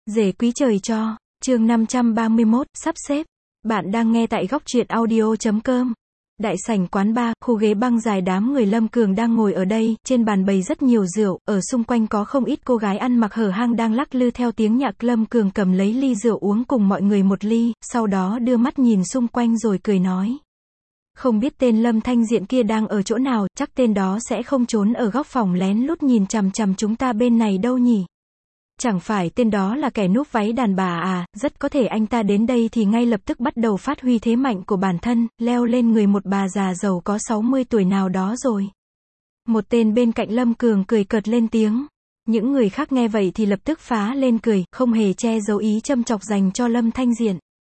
Rể quý trời cho, chương 531, sắp xếp. Bạn đang nghe tại góc truyện audio.com. Đại sảnh quán bar, khu ghế băng dài đám người Lâm Cường đang ngồi ở đây, trên bàn bày rất nhiều rượu, ở xung quanh có không ít cô gái ăn mặc hở hang đang lắc lư theo tiếng nhạc. Lâm Cường cầm lấy ly rượu uống cùng mọi người một ly, sau đó đưa mắt nhìn xung quanh rồi cười nói. Không biết tên Lâm Thanh Diện kia đang ở chỗ nào, chắc tên đó sẽ không trốn ở góc phòng lén lút nhìn chằm chằm chúng ta bên này đâu nhỉ? Chẳng phải tên đó là kẻ núp váy đàn bà à, rất có thể anh ta đến đây thì ngay lập tức bắt đầu phát huy thế mạnh của bản thân, leo lên người một bà già giàu có 60 tuổi nào đó rồi. Một tên bên cạnh Lâm Cường cười cợt lên tiếng. Những người khác nghe vậy thì lập tức phá lên cười, không hề che giấu ý châm chọc dành cho Lâm Thanh Diện.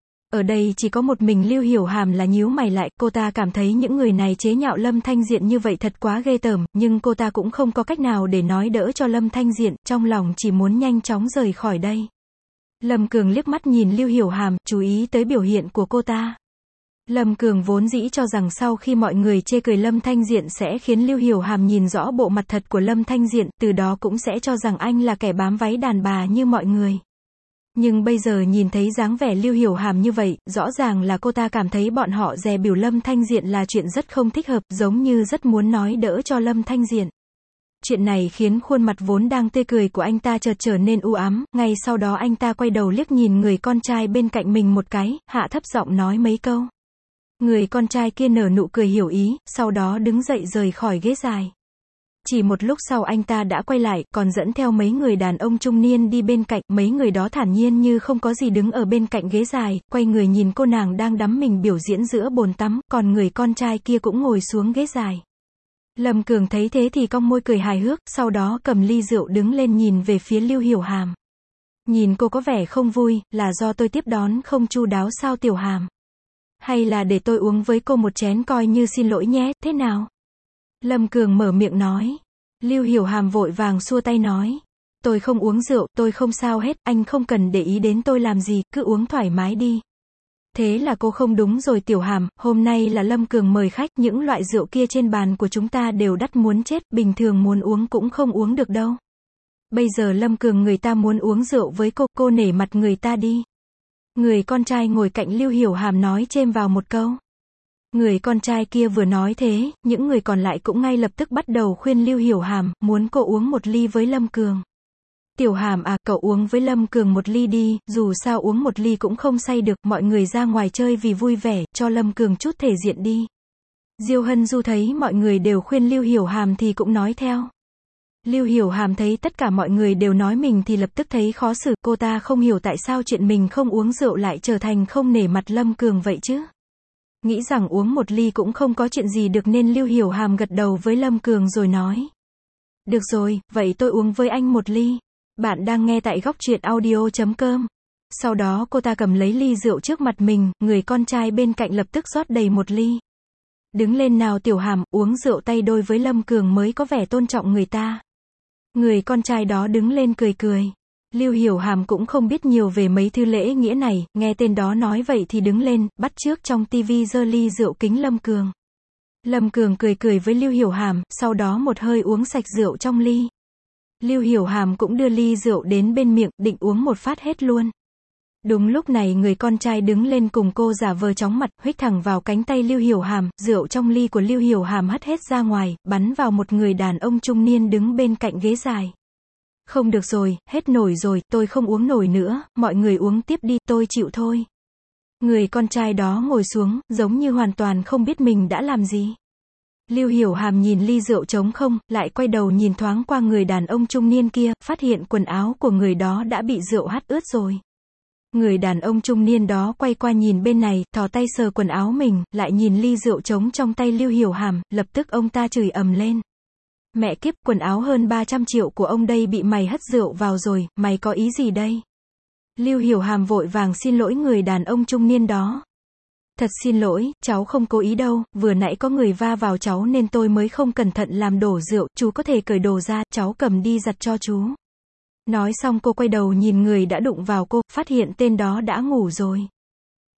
Ở đây chỉ có một mình Lưu Hiểu Hàm là nhíu mày lại, cô ta cảm thấy những người này chế nhạo Lâm Thanh Diện như vậy thật quá ghê tởm, nhưng cô ta cũng không có cách nào để nói đỡ cho Lâm Thanh Diện, trong lòng chỉ muốn nhanh chóng rời khỏi đây. Lâm Cường liếc mắt nhìn Lưu Hiểu Hàm, chú ý tới biểu hiện của cô ta. Lâm Cường vốn dĩ cho rằng sau khi mọi người chê cười Lâm Thanh Diện sẽ khiến Lưu Hiểu Hàm nhìn rõ bộ mặt thật của Lâm Thanh Diện, từ đó cũng sẽ cho rằng anh là kẻ bám váy đàn bà như mọi người. Nhưng bây giờ nhìn thấy dáng vẻ Lưu Hiểu Hàm như vậy, rõ ràng là cô ta cảm thấy bọn họ dè bỉu Lâm Thanh Diện là chuyện rất không thích hợp, giống như rất muốn nói đỡ cho Lâm Thanh Diện. Chuyện này khiến khuôn mặt vốn đang tươi cười của anh ta chợt trở nên u ám, ngay sau đó anh ta quay đầu liếc nhìn người con trai bên cạnh mình một cái, hạ thấp giọng nói mấy câu. Người con trai kia nở nụ cười hiểu ý, sau đó đứng dậy rời khỏi ghế dài. Chỉ một lúc sau anh ta đã quay lại, còn dẫn theo mấy người đàn ông trung niên đi bên cạnh, mấy người đó thản nhiên như không có gì đứng ở bên cạnh ghế dài, quay người nhìn cô nàng đang đắm mình biểu diễn giữa bồn tắm, còn người con trai kia cũng ngồi xuống ghế dài. Lâm Cường thấy thế thì cong môi cười hài hước, sau đó cầm ly rượu đứng lên nhìn về phía Lưu Hiểu Hàm. Nhìn cô có vẻ không vui, là do tôi tiếp đón không chu đáo sao Tiểu Hàm? Hay là để tôi uống với cô một chén coi như xin lỗi nhé, thế nào? Lâm Cường mở miệng nói. Lưu Hiểu Hàm vội vàng xua tay nói. Tôi không uống rượu, tôi không sao hết, anh không cần để ý đến tôi làm gì, cứ uống thoải mái đi. Thế là cô không đúng rồi Tiểu Hàm, hôm nay là Lâm Cường mời khách, những loại rượu kia trên bàn của chúng ta đều đắt muốn chết, bình thường muốn uống cũng không uống được đâu. Bây giờ Lâm Cường người ta muốn uống rượu với cô nể mặt người ta đi. Người con trai ngồi cạnh Lưu Hiểu Hàm nói chêm vào một câu. Người con trai kia vừa nói thế, những người còn lại cũng ngay lập tức bắt đầu khuyên Lưu Hiểu Hàm, muốn cô uống một ly với Lâm Cường. Tiểu Hàm à, cậu uống với Lâm Cường một ly đi, dù sao uống một ly cũng không say được, mọi người ra ngoài chơi vì vui vẻ, cho Lâm Cường chút thể diện đi. Diêu Hân Du thấy mọi người đều khuyên Lưu Hiểu Hàm thì cũng nói theo. Lưu Hiểu Hàm thấy tất cả mọi người đều nói mình thì lập tức thấy khó xử, cô ta không hiểu tại sao chuyện mình không uống rượu lại trở thành không nể mặt Lâm Cường vậy chứ. Nghĩ rằng uống một ly cũng không có chuyện gì được nên Lưu Hiểu Hàm gật đầu với Lâm Cường rồi nói. Được rồi, vậy tôi uống với anh một ly. Bạn đang nghe tại góc truyện audio.com. Sau đó cô ta cầm lấy ly rượu trước mặt mình, người con trai bên cạnh lập tức rót đầy một ly. Đứng lên nào Tiểu Hàm, uống rượu tay đôi với Lâm Cường mới có vẻ tôn trọng người ta. Người con trai đó đứng lên cười cười. Lưu Hiểu Hàm cũng không biết nhiều về mấy thứ lễ nghĩa này, nghe tên đó nói vậy thì đứng lên, bắt chước trong tivi giơ ly rượu kính Lâm Cường. Lâm Cường cười cười với Lưu Hiểu Hàm, sau đó một hơi uống sạch rượu trong ly. Lưu Hiểu Hàm cũng đưa ly rượu đến bên miệng, định uống một phát hết luôn. Đúng lúc này người con trai đứng lên cùng cô giả vờ chóng mặt, huých thẳng vào cánh tay Lưu Hiểu Hàm, rượu trong ly của Lưu Hiểu Hàm hất hết ra ngoài, bắn vào một người đàn ông trung niên đứng bên cạnh ghế dài. Không được rồi, hết nổi rồi, tôi không uống nổi nữa, mọi người uống tiếp đi, tôi chịu thôi. Người con trai đó ngồi xuống, giống như hoàn toàn không biết mình đã làm gì. Lưu Hiểu Hàm nhìn ly rượu trống không, lại quay đầu nhìn thoáng qua người đàn ông trung niên kia, phát hiện quần áo của người đó đã bị rượu hắt ướt rồi. Người đàn ông trung niên đó quay qua nhìn bên này, thò tay sờ quần áo mình, lại nhìn ly rượu trống trong tay Lưu Hiểu Hàm, lập tức ông ta chửi ầm lên. Mẹ kiếp, quần áo hơn 300 triệu của ông đây bị mày hất rượu vào rồi, mày có ý gì đây? Lưu Hiểu Hàm vội vàng xin lỗi người đàn ông trung niên đó. Thật xin lỗi, cháu không cố ý đâu, vừa nãy có người va vào cháu nên tôi mới không cẩn thận làm đổ rượu, chú có thể cởi đồ ra, cháu cầm đi giặt cho chú. Nói xong cô quay đầu nhìn người đã đụng vào cô, phát hiện tên đó đã ngủ rồi.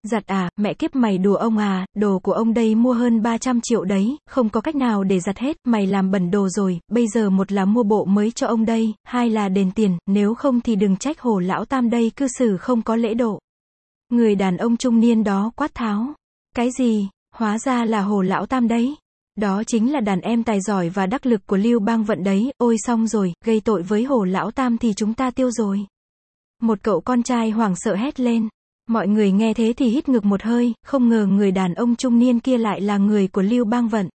Giặt à, mẹ kiếp mày đùa ông à, đồ của ông đây mua hơn 300 triệu đấy, không có cách nào để giặt hết, mày làm bẩn đồ rồi, bây giờ một là mua bộ mới cho ông đây, hai là đền tiền, nếu không thì đừng trách Hồ lão tam đây cư xử không có lễ độ. Người đàn ông trung niên đó quát tháo. Cái gì, hóa ra là Hồ lão tam đấy. Đó chính là đàn em tài giỏi và đắc lực của Lưu Bang Vận đấy, ôi xong rồi, gây tội với Hồ lão tam thì chúng ta tiêu rồi. Một cậu con trai hoảng sợ hét lên. Mọi người nghe thế thì hít ngực một hơi, không ngờ người đàn ông trung niên kia lại là người của Lưu Bang Vận.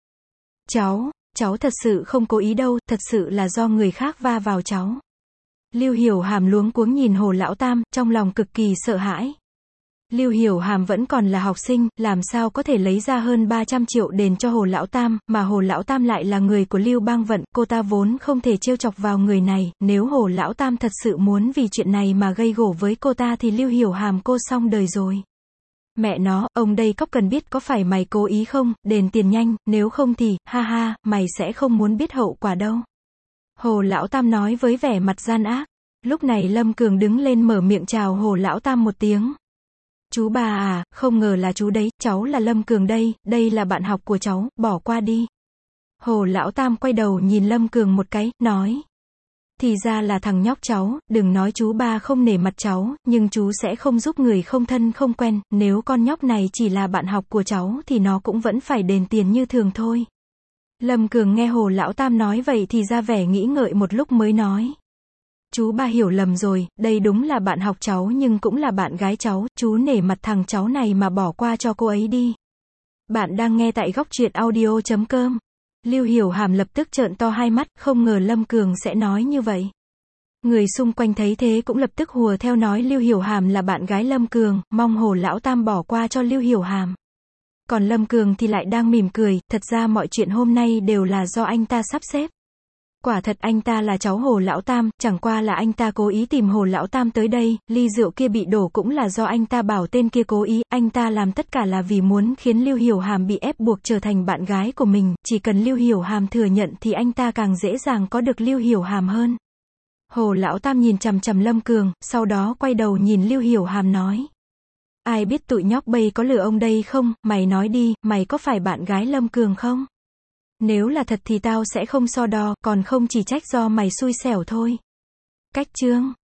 Cháu thật sự không cố ý đâu, thật sự là do người khác va vào cháu. Lưu Hiểu Hàm luống cuống nhìn Hồ lão tam, trong lòng cực kỳ sợ hãi. Lưu Hiểu Hàm vẫn còn là học sinh, làm sao có thể lấy ra hơn 300 triệu đền cho Hồ lão tam, mà Hồ lão tam lại là người của Lưu Bang Vận, cô ta vốn không thể trêu chọc vào người này, nếu Hồ lão tam thật sự muốn vì chuyện này mà gây gổ với cô ta thì Lưu Hiểu Hàm cô xong đời rồi. Mẹ nó, ông đây cóc cần biết có phải mày cố ý không, đền tiền nhanh, nếu không thì, ha ha, mày sẽ không muốn biết hậu quả đâu. Hồ lão tam nói với vẻ mặt gian ác. Lúc này Lâm Cường đứng lên mở miệng chào Hồ lão tam một tiếng. Chú bà à, không ngờ là chú đấy, cháu là Lâm Cường đây là bạn học của cháu, bỏ qua đi. Hồ lão tam quay đầu nhìn Lâm Cường một cái, nói. Thì ra là thằng nhóc cháu, đừng nói chú ba không nể mặt cháu, nhưng chú sẽ không giúp người không thân không quen, nếu con nhóc này chỉ là bạn học của cháu thì nó cũng vẫn phải đền tiền như thường thôi. Lâm Cường nghe Hồ lão tam nói vậy thì ra vẻ nghĩ ngợi một lúc mới nói. Chú ba hiểu lầm rồi, đây đúng là bạn học cháu nhưng cũng là bạn gái cháu, chú nể mặt thằng cháu này mà bỏ qua cho cô ấy đi. Bạn đang nghe tại Góc Truyện Audio.com. Lưu Hiểu Hàm lập tức trợn to hai mắt, không ngờ Lâm Cường sẽ nói như vậy. Người xung quanh thấy thế cũng lập tức hùa theo nói Lưu Hiểu Hàm là bạn gái Lâm Cường, mong Hồ lão tam bỏ qua cho Lưu Hiểu Hàm. Còn Lâm Cường thì lại đang mỉm cười, thật ra mọi chuyện hôm nay đều là do anh ta sắp xếp. Quả thật anh ta là cháu Hồ lão tam, chẳng qua là anh ta cố ý tìm Hồ lão tam tới đây, ly rượu kia bị đổ cũng là do anh ta bảo tên kia cố ý, anh ta làm tất cả là vì muốn khiến Lưu Hiểu Hàm bị ép buộc trở thành bạn gái của mình, chỉ cần Lưu Hiểu Hàm thừa nhận thì anh ta càng dễ dàng có được Lưu Hiểu Hàm hơn. Hồ lão tam nhìn chằm chằm Lâm Cường, sau đó quay đầu nhìn Lưu Hiểu Hàm nói. Ai biết tụi nhóc bây có lừa ông đây không, mày nói đi, mày có phải bạn gái Lâm Cường không? Nếu là thật thì tao sẽ không so đo, còn không chỉ trách do mày xui xẻo thôi. Cách chương